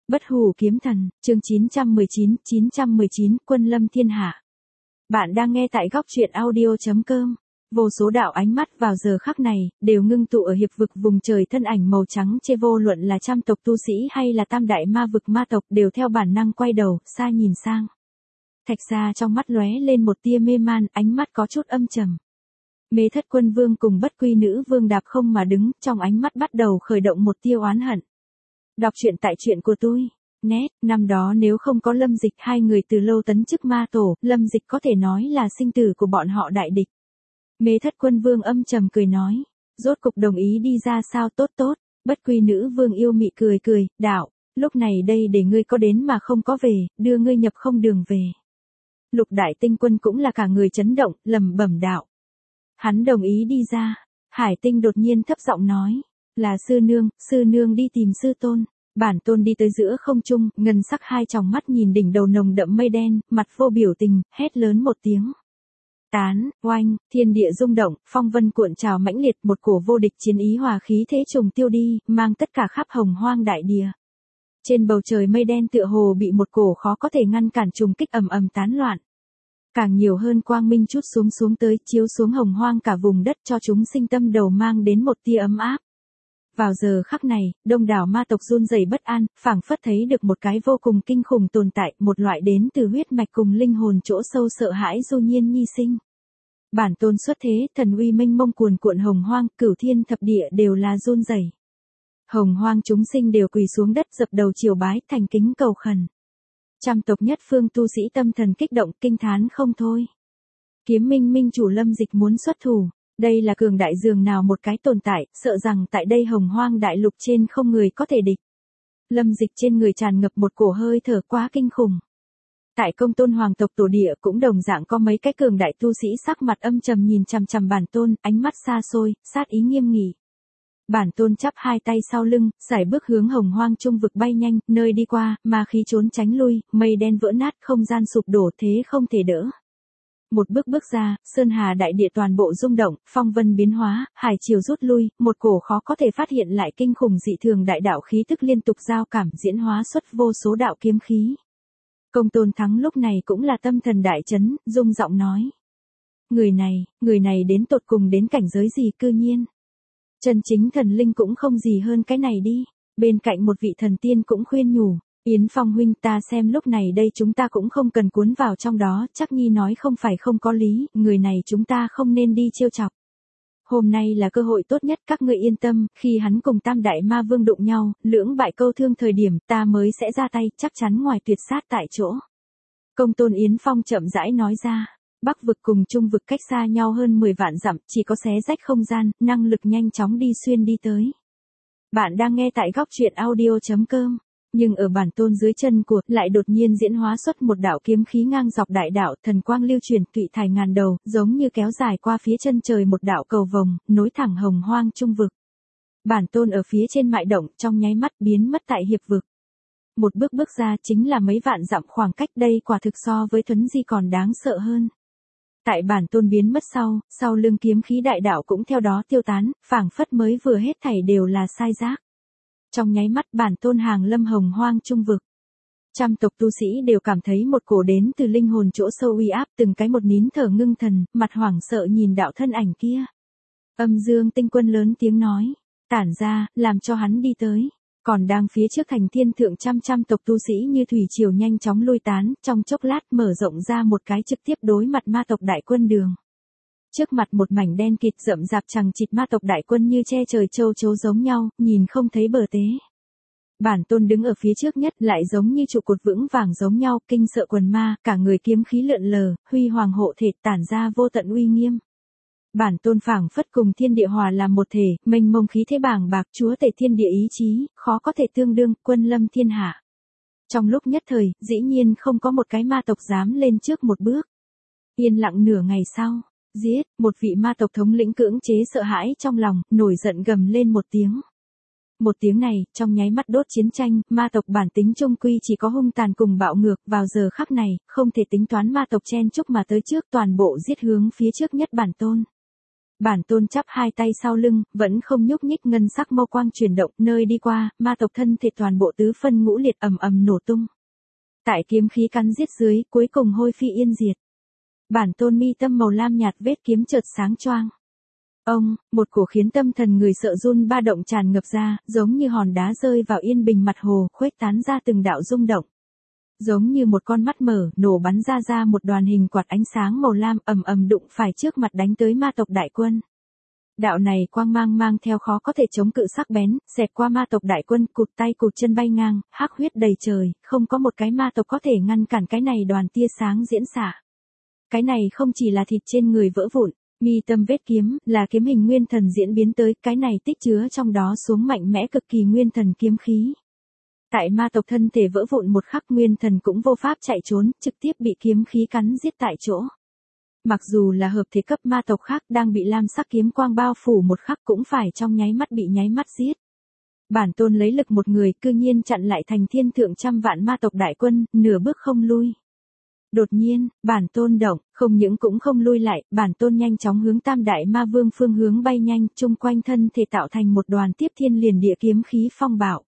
Bất hủ kiếm thần, chương 919, quân lâm thiên hạ. Bạn đang nghe tại góc truyện audio.com. Vô số đạo ánh mắt vào giờ khắc này, đều ngưng tụ ở hiệp vực vùng trời thân ảnh màu trắng chê vô luận là trăm tộc tu sĩ hay là tam đại ma vực ma tộc đều theo bản năng quay đầu, xa nhìn sang. Thạch Gia trong mắt lóe lên một tia mê man, ánh mắt có chút âm trầm. Mê Thất Quân Vương cùng Bất Quy Nữ Vương đạp không mà đứng, trong ánh mắt bắt đầu khởi động một tia oán hận. Đọc truyện tại truyện của tôi. Nét, năm đó nếu không có Lâm Dịch hai người từ lâu tấn chức ma tổ, Lâm Dịch có thể nói là sinh tử của bọn họ đại địch. Mê Thất Quân Vương âm trầm cười nói, rốt cục đồng ý đi ra sao tốt. Bất Quy Nữ Vương yêu mị cười, đạo, lúc này đây để ngươi có đến mà không có về, đưa ngươi nhập không đường về. Lục Đại Tinh Quân cũng là cả người chấn động, lẩm bẩm đạo. Hắn đồng ý đi ra. Hải Tinh đột nhiên thấp giọng nói, là sư nương đi tìm sư tôn. Bản tôn đi tới giữa không trung, ngân sắc hai tròng mắt nhìn đỉnh đầu nồng đậm mây đen, mặt vô biểu tình, hét lớn một tiếng. Tán, oanh, thiên địa rung động, phong vân cuộn trào mãnh liệt, một cổ vô địch chiến ý hòa khí thế trùng tiêu đi, mang tất cả khắp hồng hoang đại địa. Trên bầu trời mây đen tựa hồ bị một cổ khó có thể ngăn cản trùng kích ầm ầm tán loạn. Càng nhiều hơn quang minh chút xuống tới, chiếu xuống hồng hoang cả vùng đất cho chúng sinh tâm đầu mang đến một tia ấm áp. Vào giờ khắc này, đông đảo ma tộc run rẩy bất an, phảng phất thấy được một cái vô cùng kinh khủng tồn tại, một loại đến từ huyết mạch cùng linh hồn chỗ sâu sợ hãi du nhiên nhi sinh. Bản tôn xuất thế, thần uy mênh mông cuồn cuộn hồng hoang, cửu thiên thập địa đều là run rẩy. Hồng hoang chúng sinh đều quỳ xuống đất dập đầu triều bái, thành kính cầu khẩn. Trăm tộc nhất phương tu sĩ tâm thần kích động, kinh thán không thôi. Kiếm Minh Minh chủ Lâm Dịch muốn xuất thủ. Đây là cường đại dường nào một cái tồn tại, sợ rằng tại đây hồng hoang đại lục trên không người có thể địch. Lâm Dịch trên người tràn ngập một cổ hơi thở quá kinh khủng. Tại Công Tôn hoàng tộc tổ địa cũng đồng dạng có mấy cái cường đại tu sĩ sắc mặt âm trầm nhìn chằm chằm bản tôn, ánh mắt xa xôi, sát ý nghiêm nghị. Bản tôn chắp hai tay sau lưng, sải bước hướng hồng hoang trung vực bay nhanh, nơi đi qua, ma khí trốn tránh lui, mây đen vỡ nát, không gian sụp đổ thế không thể đỡ. Một bước ra, sơn hà đại địa toàn bộ rung động, phong vân biến hóa, hải triều rút lui, một cổ khó có thể phát hiện lại kinh khủng dị thường đại đạo khí tức liên tục giao cảm diễn hóa xuất vô số đạo kiếm khí. Công Tôn Thắng lúc này cũng là tâm thần đại chấn, rung giọng nói. Người này đến tột cùng đến cảnh giới gì cư nhiên. Chân chính thần linh cũng không gì hơn cái này đi. Bên cạnh một vị thần tiên cũng khuyên nhủ. Yến Phong huynh, ta xem lúc này đây chúng ta cũng không cần cuốn vào trong đó, chắc Nhi nói không phải không có lý, người này chúng ta không nên đi trêu chọc. Hôm nay là cơ hội tốt nhất, các ngươi yên tâm, khi hắn cùng tam đại ma vương đụng nhau, lưỡng bại câu thương thời điểm ta mới sẽ ra tay, chắc chắn ngoài tuyệt sát tại chỗ. Công Tôn Yến Phong chậm rãi nói ra, Bắc vực cùng Trung vực cách xa nhau hơn 10 vạn dặm, chỉ có xé rách không gian, năng lực nhanh chóng đi xuyên đi tới. Bạn đang nghe tại góc truyện audio.com. Nhưng ở bản tôn dưới chân của, lại đột nhiên diễn hóa xuất một đạo kiếm khí ngang dọc đại đạo, thần quang lưu truyền tụy thải ngàn đầu, giống như kéo dài qua phía chân trời một đạo cầu vồng, nối thẳng hồng hoang trung vực. Bản tôn ở phía trên mại động, trong nháy mắt biến mất tại hiệp vực. Một bước ra chính là mấy vạn dặm khoảng cách, đây quả thực so với thuấn di còn đáng sợ hơn. Tại bản tôn biến mất sau lưng kiếm khí đại đạo cũng theo đó tiêu tán, phảng phất mới vừa hết thảy đều là sai giác. Trong nháy mắt bản tôn hàng lâm hồng hoang trung vực. Trăm tộc tu sĩ đều cảm thấy một cổ đến từ linh hồn chỗ sâu uy áp, từng cái một nín thở ngưng thần, mặt hoảng sợ nhìn đạo thân ảnh kia. Âm Dương Tinh Quân lớn tiếng nói, tản ra, làm cho hắn đi tới. Còn đang phía trước thành thiên thượng trăm tộc tu sĩ như thủy triều nhanh chóng lui tán, trong chốc lát mở rộng ra một cái trực tiếp đối mặt ma tộc đại quân đường. Trước mặt một mảnh đen kịt rậm rạp chằng chịt ma tộc đại quân như che trời châu chấu giống nhau, nhìn không thấy bờ tế. Bản tôn đứng ở phía trước nhất lại giống như trụ cột vững vàng giống nhau, kinh sợ quần ma, cả người kiếm khí lượn lờ, huy hoàng hộ thể tản ra vô tận uy nghiêm. Bản tôn phảng phất cùng thiên địa hòa làm một thể, mênh mông khí thế bàng bạc, chúa tể thiên địa ý chí, khó có thể tương đương, quân lâm thiên hạ. Trong lúc nhất thời, dĩ nhiên không có một cái ma tộc dám lên trước một bước. Yên lặng nửa ngày sau. Giết, một vị ma tộc thống lĩnh cưỡng chế sợ hãi trong lòng, nổi giận gầm lên một tiếng. Một tiếng này, trong nháy mắt đốt chiến tranh, ma tộc bản tính chung quy chỉ có hung tàn cùng bạo ngược, vào giờ khắc này, không thể tính toán ma tộc chen chúc mà tới trước, toàn bộ giết hướng phía trước nhất bản tôn. Bản Tôn chắp hai tay sau lưng, vẫn không nhúc nhích, ngân sắc mâu quang chuyển động, nơi đi qua, ma tộc thân thể toàn bộ tứ phân ngũ liệt ầm ầm nổ tung. Tại kiếm khí cắn giết dưới, cuối cùng hôi phi yên diệt. Bản Tôn mi tâm màu lam nhạt, vết kiếm chợt sáng choang. Ông, một cổ khiến tâm thần người sợ run ba động tràn ngập ra, giống như hòn đá rơi vào yên bình mặt hồ, khuếch tán ra từng đạo rung động. Giống như một con mắt mở, nổ bắn ra một đoàn hình quạt ánh sáng màu lam ầm ầm đụng phải trước mặt đánh tới ma tộc đại quân. Đạo này quang mang mang theo khó có thể chống cự sắc bén, xẹt qua ma tộc đại quân, cụt tay cụt chân bay ngang, hắc huyết đầy trời, không có một cái ma tộc có thể ngăn cản cái này đoàn tia sáng diễn xạ. Cái này không chỉ là thịt trên người vỡ vụn, mi tâm vết kiếm, là kiếm hình nguyên thần diễn biến tới, cái này tích chứa trong đó xuống mạnh mẽ cực kỳ nguyên thần kiếm khí. Tại ma tộc thân thể vỡ vụn một khắc, nguyên thần cũng vô pháp chạy trốn, trực tiếp bị kiếm khí cắn giết tại chỗ. Mặc dù là hợp thể cấp ma tộc khác đang bị lam sắc kiếm quang bao phủ một khắc cũng phải trong nháy mắt bị nháy mắt giết. Bản Tôn lấy lực một người cư nhiên chặn lại thành thiên thượng trăm vạn ma tộc đại quân, nửa bước không lui. Đột nhiên, Bản Tôn động, không những cũng không lui lại, Bản Tôn nhanh chóng hướng Tam Đại Ma Vương phương hướng bay nhanh, chung quanh thân thể tạo thành một đoàn tiếp thiên liền địa kiếm khí phong bạo.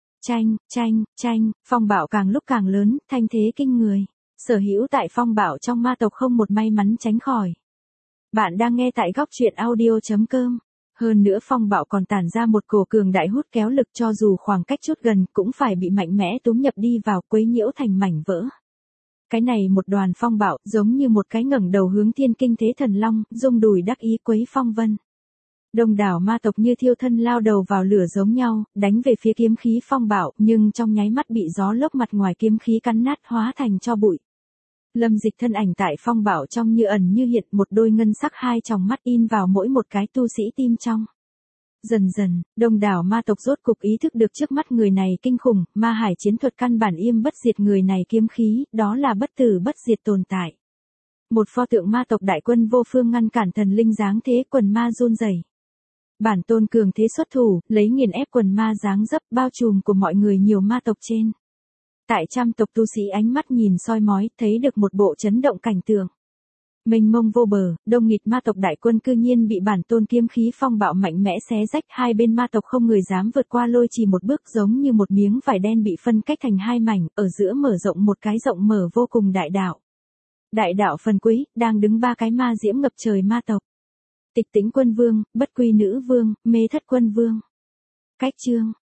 Chanh, phong bạo càng lúc càng lớn, thanh thế kinh người. Sở hữu tại phong bạo trong ma tộc không một may mắn tránh khỏi. Bạn đang nghe tại góc truyện audio.com. Hơn nữa phong bạo còn tản ra một cổ cường đại hút kéo lực, cho dù khoảng cách chút gần cũng phải bị mạnh mẽ túm nhập đi vào, quấy nhiễu thành mảnh vỡ. Cái này một đoàn phong bạo giống như một cái ngẩng đầu hướng thiên kinh thế thần long, rung đùi đắc ý quấy phong vân. Đông đảo ma tộc như thiêu thân lao đầu vào lửa giống nhau, đánh về phía kiếm khí phong bạo, nhưng trong nháy mắt bị gió lốc mặt ngoài kiếm khí cắn nát hóa thành tro bụi. Lâm Dịch thân ảnh tại phong bạo trong như ẩn như hiện, một đôi ngân sắc hai tròng mắt in vào mỗi một cái tu sĩ tim trong. Dần dần, đông đảo ma tộc rốt cục ý thức được trước mắt người này kinh khủng, ma hải chiến thuật căn bản yêm bất diệt người này kiếm khí, đó là bất tử bất diệt tồn tại. Một pho tượng ma tộc đại quân vô phương ngăn cản thần linh dáng thế, quần ma run rẩy. Bản Tôn cường thế xuất thủ, lấy nghiền ép quần ma dáng dấp bao trùm của mọi người nhiều ma tộc trên. Tại trăm tộc tu sĩ ánh mắt nhìn soi mói, thấy được một bộ chấn động cảnh tượng. Mênh mông vô bờ, đông nghịt ma tộc đại quân cư nhiên bị Bản Tôn kiếm khí phong bạo mạnh mẽ xé rách, hai bên ma tộc không người dám vượt qua lôi chỉ một bước, giống như một miếng vải đen bị phân cách thành hai mảnh, ở giữa mở rộng một cái rộng mở vô cùng đại đạo. Đại đạo phần cuối, đang đứng ba cái ma diễm ngập trời ma tộc. Tịch Tĩnh Quân Vương, Bất Quy Nữ Vương, Mê Thất Quân Vương. Cách chương